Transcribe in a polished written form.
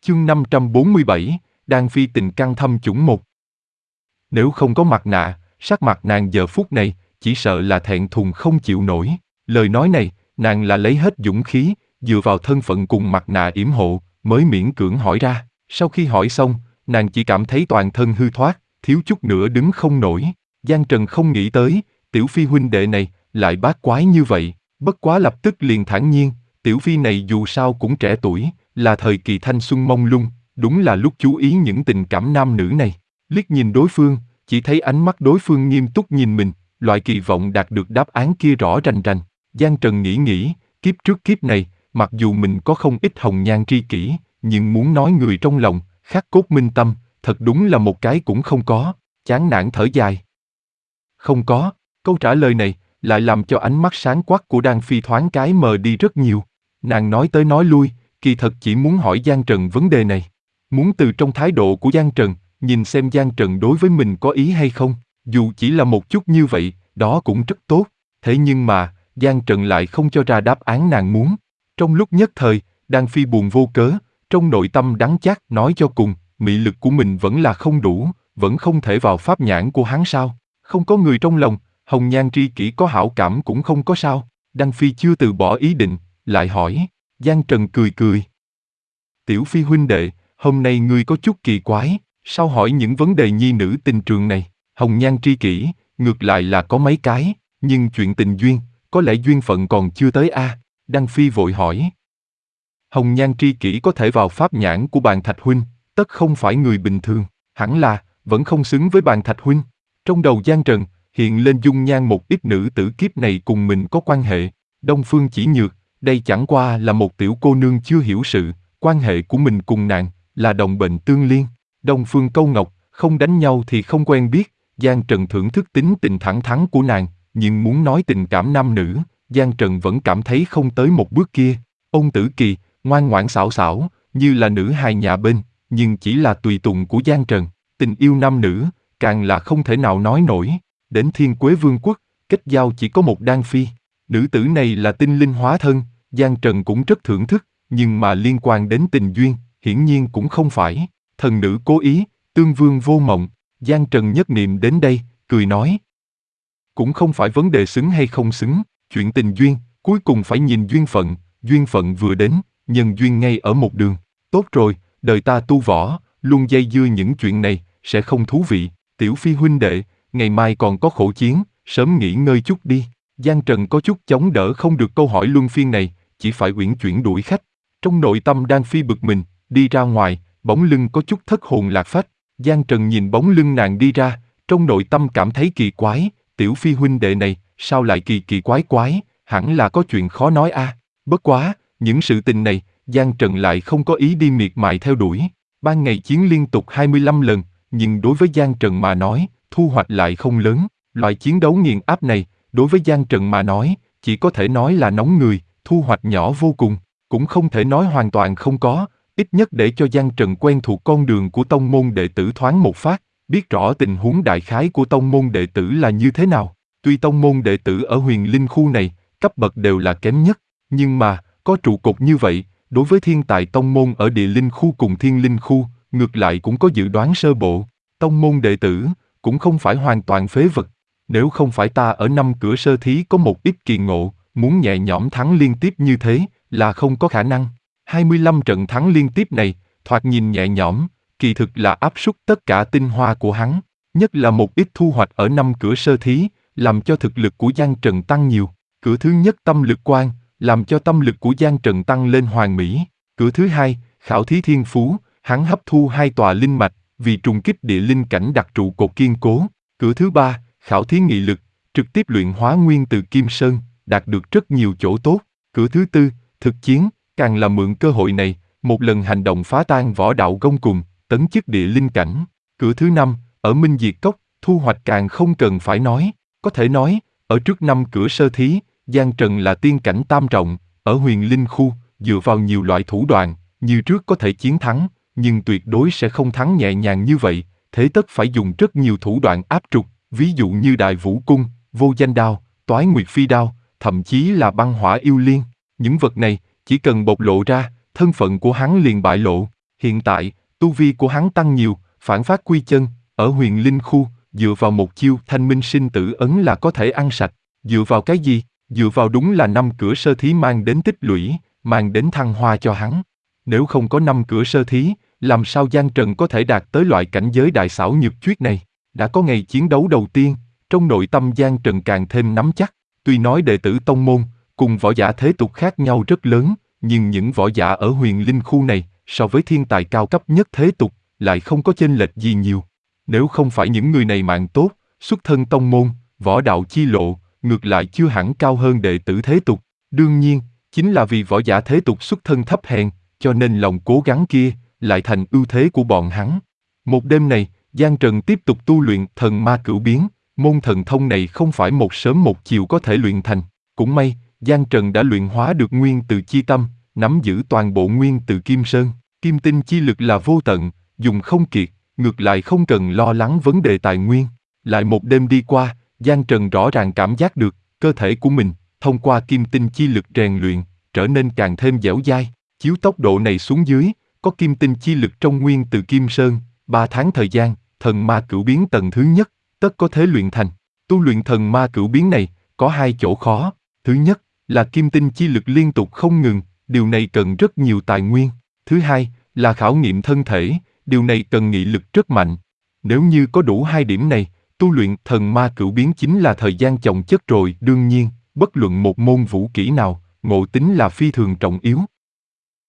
Chương 547, Đan Phi tình căng thâm chủng 1. Nếu không có mặt nạ, sắc mặt nàng giờ phút này, chỉ sợ là thẹn thùng không chịu nổi. Lời nói này, nàng là lấy hết dũng khí, dựa vào thân phận cùng mặt nạ yểm hộ, mới miễn cưỡng hỏi ra. Sau khi hỏi xong, nàng chỉ cảm thấy toàn thân hư thoát, thiếu chút nữa đứng không nổi. Giang Trần không nghĩ tới, Tiểu Phi huynh đệ này, lại bát quái như vậy. Bất quá lập tức liền thản nhiên, Tiểu Phi này dù sao cũng trẻ tuổi, là thời kỳ thanh xuân mông lung, đúng là lúc chú ý những tình cảm nam nữ này. Liếc nhìn đối phương, chỉ thấy ánh mắt đối phương nghiêm túc nhìn mình, loại kỳ vọng đạt được đáp án kia rõ rành rành. Giang Trần nghĩ, kiếp trước kiếp này, mặc dù mình có không ít hồng nhan tri kỷ, nhưng muốn nói người trong lòng, khắc cốt minh tâm, thật đúng là một cái cũng không có, chán nản thở dài. Không có, câu trả lời này, lại làm cho ánh mắt sáng quắc của Đan Phi thoáng cái mờ đi rất nhiều. Nàng nói tới nói lui, kỳ thật chỉ muốn hỏi Giang Trần vấn đề này. Muốn từ trong thái độ của Giang Trần, nhìn xem Giang Trần đối với mình có ý hay không, dù chỉ là một chút như vậy, đó cũng rất tốt. Thế nhưng mà, Giang Trần lại không cho ra đáp án nàng muốn. Trong lúc nhất thời, Đan Phi buồn vô cớ, trong nội tâm đắng chát nói cho cùng, mị lực của mình vẫn là không đủ, vẫn không thể vào pháp nhãn của hắn sao. Không có người trong lòng, hồng nhan tri kỷ có hảo cảm cũng không có sao. Đan Phi chưa từ bỏ ý định, lại hỏi. Giang Trần cười. Tiểu Phi huynh đệ, hôm nay ngươi có chút kỳ quái, sao hỏi những vấn đề nhi nữ tình trường này? Hồng nhan tri kỷ, ngược lại là có mấy cái, nhưng chuyện tình duyên, có lẽ duyên phận còn chưa tới a. Đan Phi vội hỏi. Hồng nhan tri kỷ có thể vào pháp nhãn của Bàn Thạch huynh, tất không phải người bình thường, hẳn là vẫn không xứng với Bàn Thạch huynh. Trong đầu Giang Trần hiện lên dung nhan một ít nữ tử kiếp này cùng mình có quan hệ. Đông Phương Chỉ Nhược, đây chẳng qua là một tiểu cô nương chưa hiểu sự, quan hệ của mình cùng nàng là đồng bệnh tương liên. Đông Phương Câu Ngọc, không đánh nhau thì không quen biết. Giang Trần thưởng thức tính tình thẳng thắn của nàng, nhưng muốn nói tình cảm nam nữ, Giang Trần vẫn cảm thấy không tới một bước kia. Ôn Tử Kỳ, ngoan ngoãn xảo xảo, như là nữ hài nhà bên, nhưng chỉ là tùy tùng của Giang Trần. Tình yêu nam nữ, càng là không thể nào nói nổi. Đến Thiên Quế Vương quốc, kết giao chỉ có một Đan Phi. Nữ tử này là tinh linh hóa thân, Giang Trần cũng rất thưởng thức, nhưng mà liên quan đến tình duyên, hiển nhiên cũng không phải. Thần nữ cố ý, tương vương vô mộng. Giang Trần nhất niệm đến đây, cười nói. Cũng không phải vấn đề xứng hay không xứng, chuyện tình duyên, cuối cùng phải nhìn duyên phận vừa đến, nhân duyên ngay ở một đường. Tốt rồi, đời ta tu võ, luôn dây dưa những chuyện này, sẽ không thú vị. Tiểu Phi huynh đệ, ngày mai còn có khổ chiến, sớm nghỉ ngơi chút đi. Giang Trần có chút chống đỡ không được câu hỏi luân phiên này, chỉ phải uyển chuyển đuổi khách. Trong nội tâm Đan Phi bực mình, đi ra ngoài, bóng lưng có chút thất hồn lạc phách. Giang Trần nhìn bóng lưng nàng đi ra, trong nội tâm cảm thấy kỳ quái, Tiểu Phi huynh đệ này, sao lại kỳ quái, hẳn là có chuyện khó nói a. Bất quá, những sự tình này, Giang Trần lại không có ý đi miệt mài theo đuổi. Ban ngày chiến liên tục 25 lần, nhưng đối với Giang Trần mà nói, thu hoạch lại không lớn. Loại chiến đấu nghiền áp này, đối với Giang Trần mà nói, chỉ có thể nói là nóng người, thu hoạch nhỏ vô cùng, cũng không thể nói hoàn toàn không có, ít nhất để cho Giang Trần quen thuộc con đường của tông môn đệ tử thoáng một phát, biết rõ tình huống đại khái của tông môn đệ tử là như thế nào. Tuy tông môn đệ tử ở Huyền Linh khu này, cấp bậc đều là kém nhất, nhưng mà, có trụ cột như vậy, đối với thiên tài tông môn ở Địa Linh khu cùng Thiên Linh khu, ngược lại cũng có dự đoán sơ bộ. Tông môn đệ tử, cũng không phải hoàn toàn phế vật. Nếu không phải ta ở năm cửa sơ thí có một ít kỳ ngộ, muốn nhẹ nhõm thắng liên tiếp như thế, là không có khả năng. 25 trận thắng liên tiếp này, thoạt nhìn nhẹ nhõm, kỳ thực là áp suất tất cả tinh hoa của hắn. Nhất là một ít thu hoạch ở năm cửa sơ thí, làm cho thực lực của Giang Trần tăng nhiều. Cửa thứ nhất tâm lực quan, làm cho tâm lực của Giang Trần tăng lên hoàn mỹ. Cửa thứ hai, khảo thí thiên phú, hắn hấp thu 2 tòa linh mạch, vì trùng kích địa linh cảnh đặt trụ cột kiên cố. Cửa thứ ba, khảo thí nghị lực, trực tiếp luyện hóa nguyên từ Kim Sơn, đạt được rất nhiều chỗ tốt. Cửa thứ tư, thực chiến, càng là mượn cơ hội này, một lần hành động phá tan võ đạo gông cùng, tấn chức địa linh cảnh. Cửa thứ năm, ở Minh Diệt Cốc, thu hoạch càng không cần phải nói. Có thể nói, ở trước năm cửa sơ thí, Giang Trần là tiên cảnh tam trọng, ở Huyền Linh khu, dựa vào nhiều loại thủ đoạn, như trước có thể chiến thắng, nhưng tuyệt đối sẽ không thắng nhẹ nhàng như vậy, thế tất phải dùng rất nhiều thủ đoạn áp trục, ví dụ như Đại Vũ Cung, Vô Danh Đao, Toái Nguyệt Phi Đao, thậm chí là Băng Hỏa Yêu Liên. Những vật này, chỉ cần bộc lộ ra, thân phận của hắn liền bại lộ. Hiện tại, tu vi của hắn tăng nhiều, phản phát quy chân, ở huyền linh khu, dựa vào một chiêu thanh minh sinh tử ấn là có thể ăn sạch. Dựa vào cái gì? Dựa vào đúng là 5 cửa sơ thí mang đến tích lũy, mang đến thăng hoa cho hắn. Nếu không có 5 cửa sơ thí, làm sao Giang Trần có thể đạt tới loại cảnh giới đại xảo nhược chuyết này? Đã có ngày chiến đấu đầu tiên, trong nội tâm Giang Trần càng thêm nắm chắc. Tuy nói đệ tử tông môn, cùng võ giả thế tục khác nhau rất lớn, nhưng những võ giả ở huyền linh khu này, so với thiên tài cao cấp nhất thế tục, lại không có chênh lệch gì nhiều. Nếu không phải những người này mạng tốt, xuất thân tông môn, võ đạo chi lộ, ngược lại chưa hẳn cao hơn đệ tử thế tục. Đương nhiên, chính là vì võ giả thế tục xuất thân thấp hèn, cho nên lòng cố gắng kia, lại thành ưu thế của bọn hắn. Một đêm này, Giang Trần tiếp tục tu luyện thần ma cửu biến, môn thần thông này không phải một sớm một chiều có thể luyện thành. Cũng may, Giang Trần đã luyện hóa được nguyên từ chi tâm, nắm giữ toàn bộ nguyên từ kim sơn, kim tinh chi lực là vô tận, dùng không kiệt, ngược lại không cần lo lắng vấn đề tài nguyên. Lại một đêm đi qua, Giang Trần rõ ràng cảm giác được, cơ thể của mình, thông qua kim tinh chi lực rèn luyện, trở nên càng thêm dẻo dai. Chiếu tốc độ này xuống dưới, có kim tinh chi lực trong nguyên từ kim sơn, 3 tháng thời gian, thần ma cửu biến tầng thứ nhất, tất có thể luyện thành. Tu luyện thần ma cửu biến này, có 2 chỗ khó. Thứ nhất, là kim tinh chi lực liên tục không ngừng, điều này cần rất nhiều tài nguyên. Thứ hai, là khảo nghiệm thân thể, điều này cần nghị lực rất mạnh. Nếu như có đủ 2 điểm này, tu luyện thần ma cửu biến chính là thời gian chồng chất rồi. Đương nhiên, bất luận một môn vũ kỹ nào, ngộ tính là phi thường trọng yếu.